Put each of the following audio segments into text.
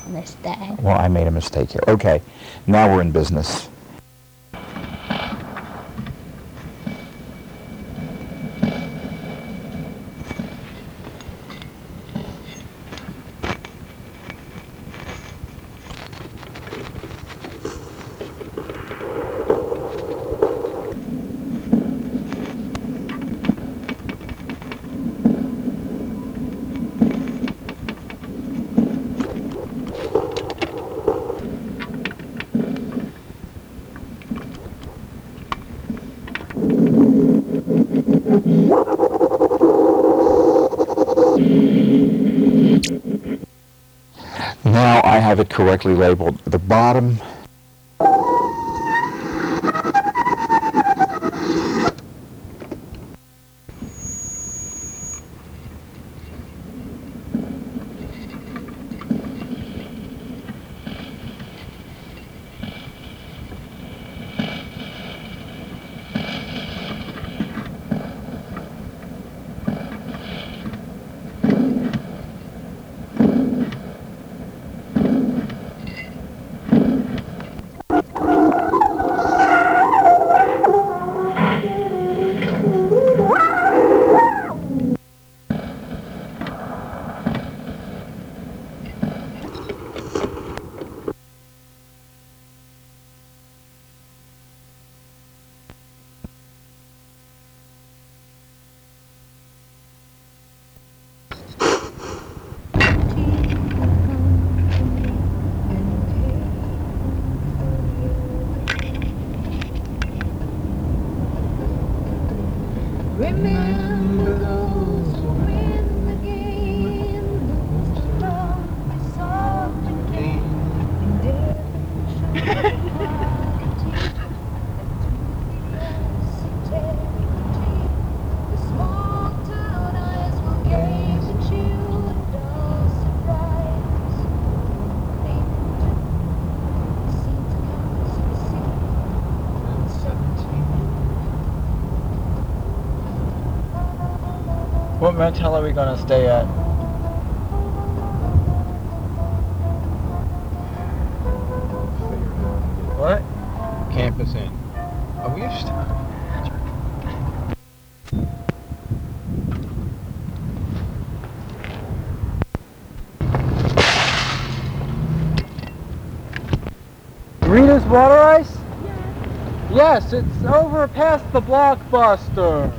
mistake. Well, I made a mistake here. Okay, now we're in business. Now I have it correctly labeled. The bottom Remember those who win the game, those who love me soft again, and dare show party, enthusiastic, the small town eyes will gaze at you in dull surprise. Seem to come to the city on 17. What motel are we going to stay at? What? Campus Inn. Oh, we used to. Rita's Water Ice? Yes, it's over past the Blockbuster.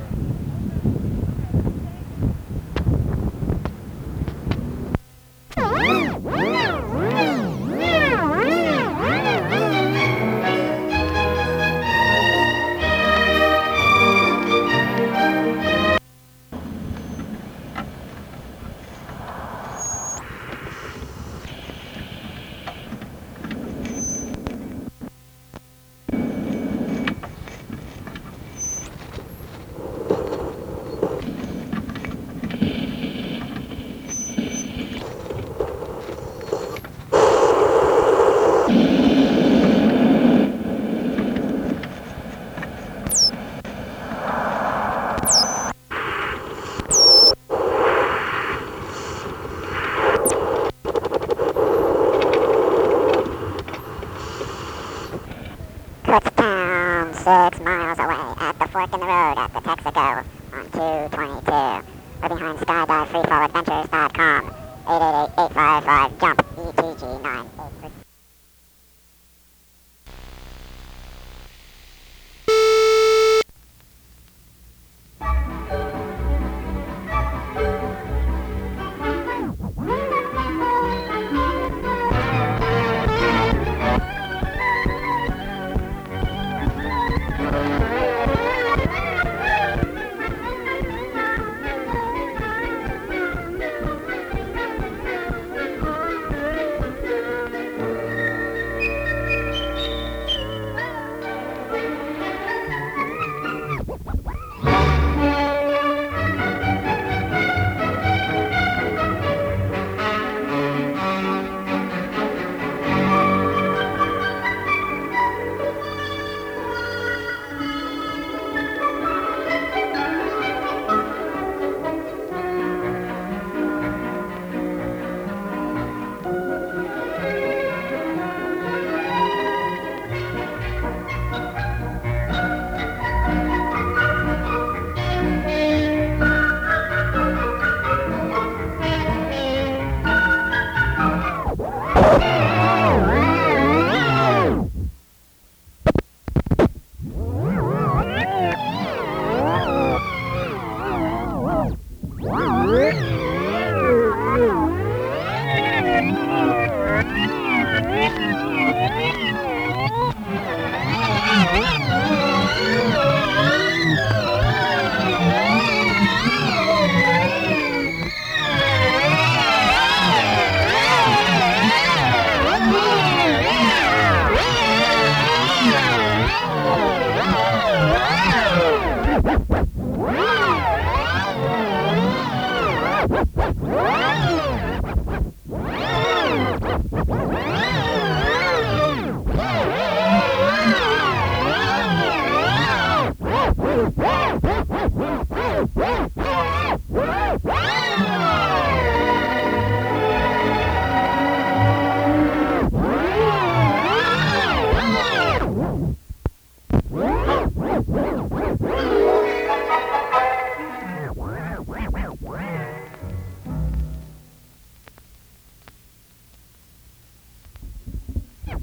Kutztown, 6 miles away at the fork in the road at the Texaco on 222. Or behind skydivefreefalladventures.com. 888-855-JUMP, ETG 983.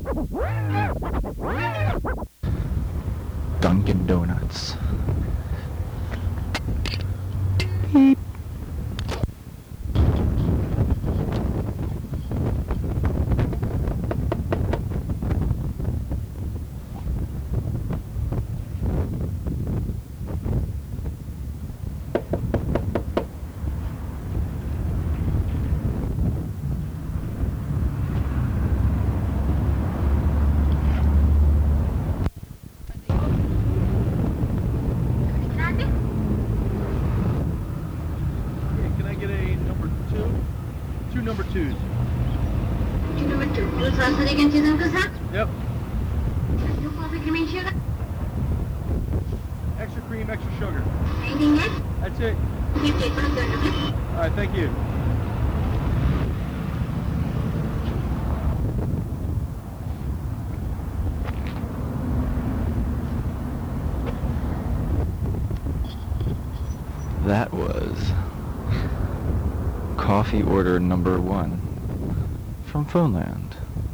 Dunkin' Donuts. Beep. Can I get a number 2? 2 number 2s. Number 2. Dua salsa dengan cheese and kasa. Yep. Two coffee cream and sugar. Extra cream, extra sugar. Anything else? That's it. Okay, please. All right, thank you. That was coffee order number 1 from Phoneland.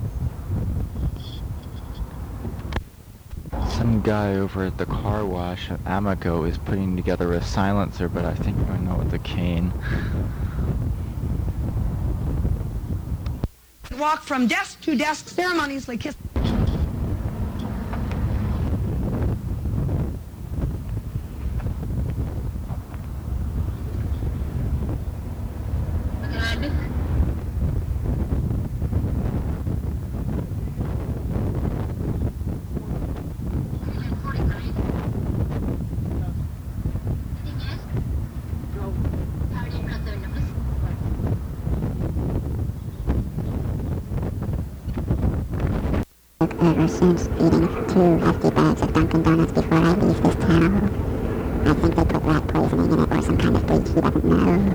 Some guy over at the car wash at Amoco is putting together a silencer, but I think I know with a cane. Walk from desk to desk, ceremoniously kiss. Ever since eating 2 hefty bags of Dunkin' Donuts before I leave this town. I think they put rat poisoning in it or some kind of bleach he doesn't know.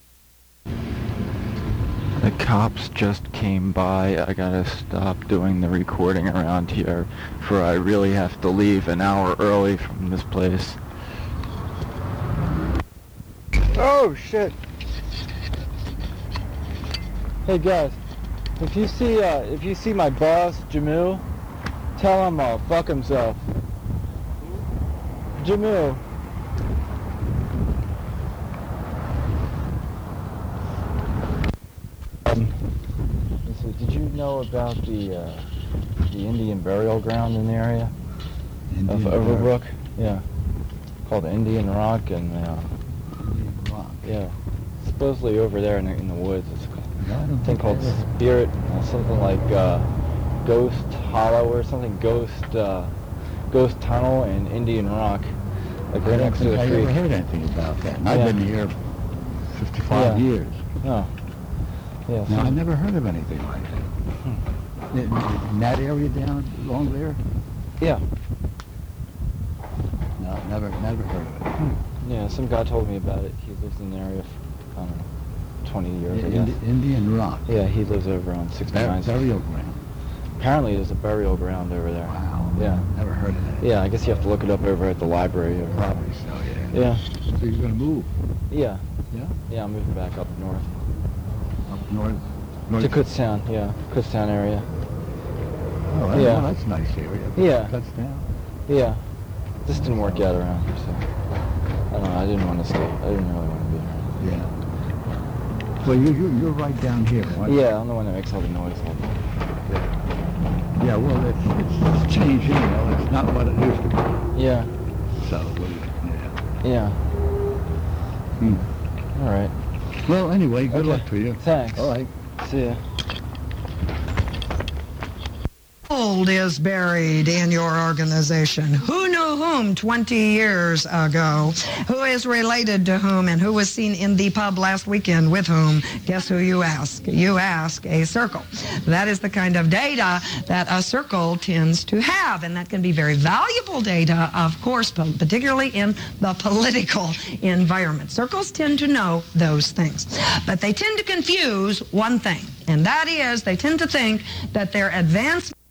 The cops just came by. I gotta stop doing the recording around here, for I really have to leave an hour early from this place. Oh shit! Hey guys, if you see my boss Jamil, tell him fuck himself. Jamil. Let's see, did you know about the Indian burial ground in the area of Overbrook? Yeah, called Indian Rock, and yeah, supposedly over there in the woods. It's a thing called Spirit, something like Ghost Hollow or something. Ghost Tunnel and Indian Rock, like right next to the I creek. never heard anything about that. And Yeah. I've been here 55 Yeah. years. No. Yeah. No, I never heard of anything like that. In that area down along there? Yeah. No, never heard of it. Yeah. Some guy told me about it. He lives in the area for, I don't know, 20 years, I guess. Indian Rock. Yeah, he lives over on 69th. Burial ground. Apparently there's a burial ground over there. Wow. Yeah. Never heard of that. Yeah, I guess you have to look it up over at the library. Over Probably so, yeah. Yeah. So you're going to move? Yeah. Yeah? Yeah, I'm moving back up north. Up north? To Kutztown, yeah. Kutztown area. Oh, Yeah. that's a nice area. Yeah. Cuts down. Yeah. This didn't work out around here, so. I don't know, I didn't want to stay. I didn't really want to be here. Yeah. Well, you're right down here, right? Yeah, I'm the one that makes all the noise. Yeah, well, it's changing, you know. It's not what it used to be. Yeah. So, yeah. Yeah. All right. Well, anyway, good Okay. luck to you. Thanks. All right. See ya. Gold is buried in your organization. Who knew whom 20 years ago? Who is related to whom, and who was seen in the pub last weekend with whom? Guess who you ask? You ask a circle. That is the kind of data that a circle tends to have, and that can be very valuable data, of course, but particularly in the political environment. Circles tend to know those things, but they tend to confuse one thing, and that is they tend to think that their advancement